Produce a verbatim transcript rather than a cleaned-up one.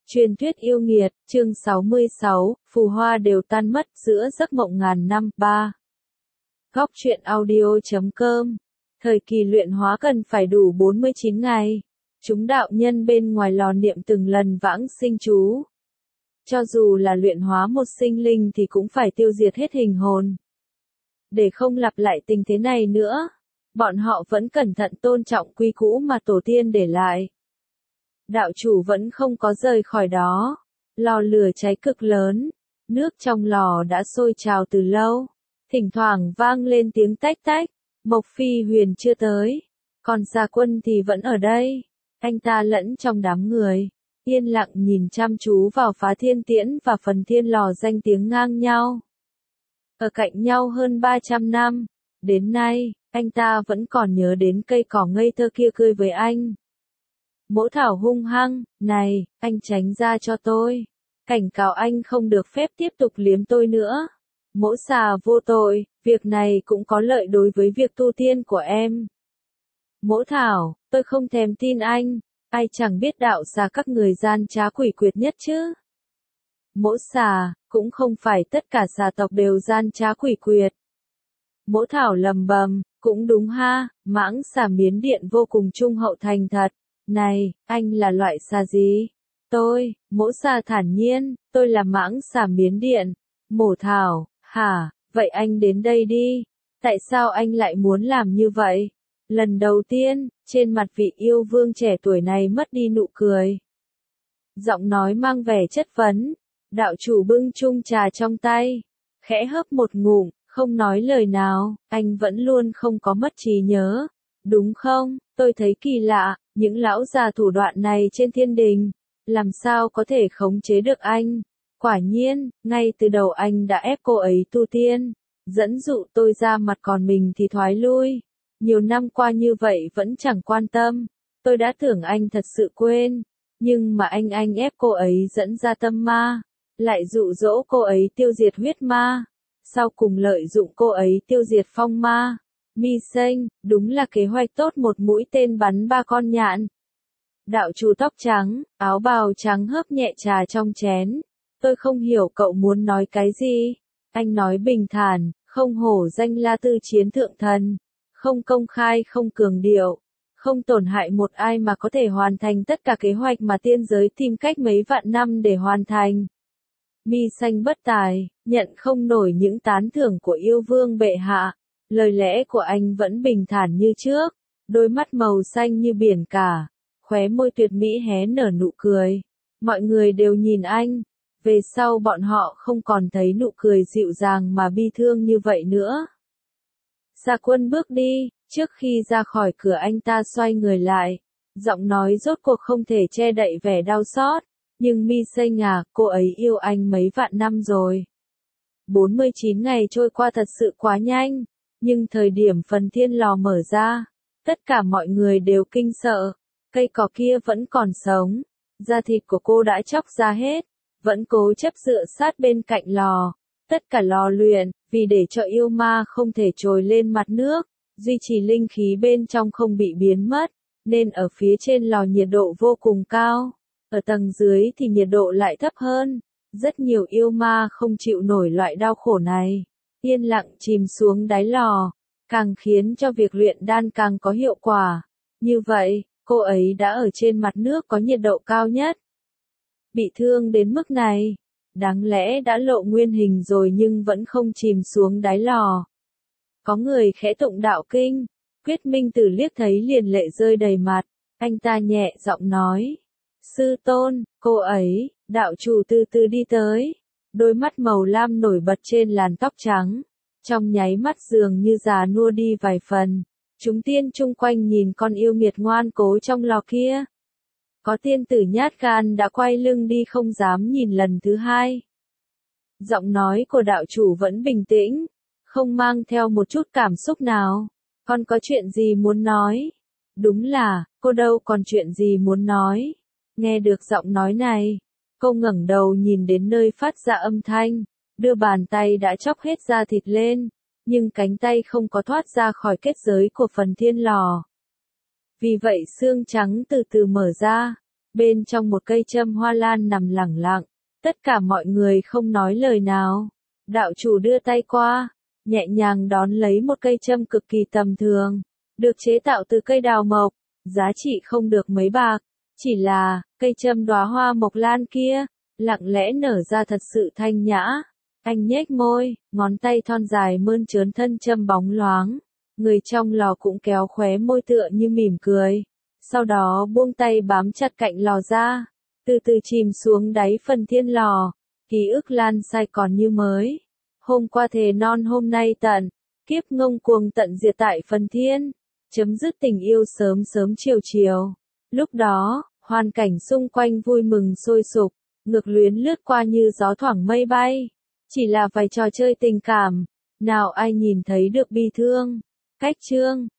Truyền thuyết yêu nghiệt, chương sáu mươi sáu, phù hoa đều tan mất giữa giấc mộng ngàn năm. ba. Góc truyện audio chấm com. Thời kỳ luyện hóa cần phải đủ bốn mươi chín ngày. Chúng đạo nhân bên ngoài lò niệm từng lần vãng sinh chú. Cho dù là luyện hóa một sinh linh thì cũng phải tiêu diệt hết hình hồn. Để không lặp lại tình thế này nữa, bọn họ vẫn cẩn thận tôn trọng quy cũ mà tổ tiên để lại. Đạo chủ vẫn không có rời khỏi đó. Lò lửa cháy cực lớn, nước trong lò đã sôi trào từ lâu. Thỉnh thoảng vang lên tiếng tách tách. Mộc Phi Huyền chưa tới, còn Gia Quân thì vẫn ở đây. Anh ta lẫn trong đám người, yên lặng nhìn chăm chú vào Phá Thiên Tiễn và Phần Thiên Lò danh tiếng ngang nhau. Ở cạnh nhau hơn ba trăm năm, đến nay, anh ta vẫn còn nhớ đến cây cỏ ngây thơ kia cười với anh. Mỗ Thảo hung hăng, này, anh tránh ra cho tôi. Cảnh cáo anh không được phép tiếp tục liếm tôi nữa. Mỗ Xà vô tội, việc này cũng có lợi đối với việc tu tiên của em. Mỗ Thảo, tôi không thèm tin anh, ai chẳng biết đạo xà các người gian trá quỷ quyệt nhất chứ. Mỗ Xà, cũng không phải tất cả xà tộc đều gian trá quỷ quyệt. Mỗ Thảo lầm bầm, cũng đúng ha, mãng xà Miến Điện vô cùng trung hậu thành thật. Này, anh là loại xà gì? Tôi, Mỗ Xà thản nhiên, tôi là mãng xà Miến Điện. Mỗ Thảo, hả, vậy anh đến đây đi. Tại sao anh lại muốn làm như vậy? Lần đầu tiên, trên mặt vị yêu vương trẻ tuổi này mất đi nụ cười. Giọng nói mang vẻ chất vấn. Đạo chủ bưng chung trà trong tay, khẽ hớp một ngụm, không nói lời nào. Anh vẫn luôn không có mất trí nhớ, đúng không? Tôi thấy kỳ lạ, những lão già thủ đoạn này trên thiên đình, làm sao có thể khống chế được anh? Quả nhiên, ngay từ đầu anh đã ép cô ấy tu tiên, dẫn dụ tôi ra mặt, còn mình thì thoái lui. Nhiều năm qua như vậy vẫn chẳng quan tâm. Tôi đã tưởng anh thật sự quên, nhưng mà anh anh ép cô ấy dẫn ra tâm ma, lại dụ dỗ cô ấy tiêu diệt huyết ma, sau cùng lợi dụng cô ấy tiêu diệt phong ma. Mi Sênh, đúng là kế hoạch tốt, một mũi tên bắn ba con nhạn. Đạo chủ tóc trắng, áo bào trắng hớp nhẹ trà trong chén. Tôi không hiểu cậu muốn nói cái gì. Anh nói bình thản, không hổ danh La Tư Chiến Thượng Thần, không công khai, không cường điệu, không tổn hại một ai mà có thể hoàn thành tất cả kế hoạch mà tiên giới tìm cách mấy vạn năm để hoàn thành. Mi Sênh bất tài, nhận không nổi những tán thưởng của yêu vương bệ hạ. Lời lẽ của anh vẫn bình thản như trước, đôi mắt màu xanh như biển cả, khóe môi tuyệt mỹ hé nở nụ cười. Mọi người đều nhìn anh, về sau bọn họ không còn thấy nụ cười dịu dàng mà bi thương như vậy nữa. Gia Quân bước đi, trước khi ra khỏi cửa anh ta xoay người lại, giọng nói rốt cuộc không thể che đậy vẻ đau xót. Nhưng Mi Sênh à, cô ấy yêu anh mấy vạn năm rồi. bốn mươi chín ngày trôi qua thật sự quá nhanh. Nhưng thời điểm Phần Thiên Lò mở ra, tất cả mọi người đều kinh sợ. Cây cỏ kia vẫn còn sống, da thịt của cô đã chóc ra hết, vẫn cố chấp dựa sát bên cạnh lò. Tất cả lò luyện, vì để cho yêu ma không thể trồi lên mặt nước, duy trì linh khí bên trong không bị biến mất, nên ở phía trên lò nhiệt độ vô cùng cao, ở tầng dưới thì nhiệt độ lại thấp hơn. Rất nhiều yêu ma không chịu nổi loại đau khổ này, yên lặng chìm xuống đáy lò, càng khiến cho việc luyện đan càng có hiệu quả. Như vậy, cô ấy đã ở trên mặt nước có nhiệt độ cao nhất. Bị thương đến mức này, đáng lẽ đã lộ nguyên hình rồi nhưng vẫn không chìm xuống đáy lò. Có người khẽ tụng đạo kinh, Quyết Minh Tử liếc thấy liền lệ rơi đầy mặt, anh ta nhẹ giọng nói. Sư tôn, cô ấy, đạo chủ từ từ đi tới, đôi mắt màu lam nổi bật trên làn tóc trắng, trong nháy mắt dường như già nua đi vài phần. Chúng tiên chung quanh nhìn con yêu nghiệt ngoan cố trong lò kia. Có tiên tử nhát gan đã quay lưng đi không dám nhìn lần thứ hai. Giọng nói của đạo chủ vẫn bình tĩnh, không mang theo một chút cảm xúc nào. Con có chuyện gì muốn nói? Đúng là, cô đâu còn chuyện gì muốn nói. Nghe được giọng nói này, cô ngẩng đầu nhìn đến nơi phát ra âm thanh, đưa bàn tay đã chóc hết da thịt lên, nhưng cánh tay không có thoát ra khỏi kết giới của Phần Thiên Lò. Vì vậy xương trắng từ từ mở ra, bên trong một cây châm hoa lan nằm lẳng lặng, tất cả mọi người không nói lời nào. Đạo chủ đưa tay qua, nhẹ nhàng đón lấy một cây châm cực kỳ tầm thường, được chế tạo từ cây đào mộc, giá trị không được mấy bạc, chỉ là, cây châm đóa hoa mộc lan kia, lặng lẽ nở ra thật sự thanh nhã. Anh nhếch môi, ngón tay thon dài mơn trớn thân châm bóng loáng, người trong lò cũng kéo khóe môi tựa như mỉm cười, sau đó buông tay bám chặt cạnh lò ra, từ từ chìm xuống đáy phần thiên lò, ký ức lan sai còn như mới. Hôm qua thề non hôm nay tận, kiếp ngông cuồng tận diệt tại phần thiên, chấm dứt tình yêu sớm sớm chiều chiều. Lúc đó, hoàn cảnh xung quanh vui mừng sôi sục, ngược luyến lướt qua như gió thoảng mây bay. Chỉ là vài trò chơi tình cảm, nào ai nhìn thấy được bi thương. Cách chương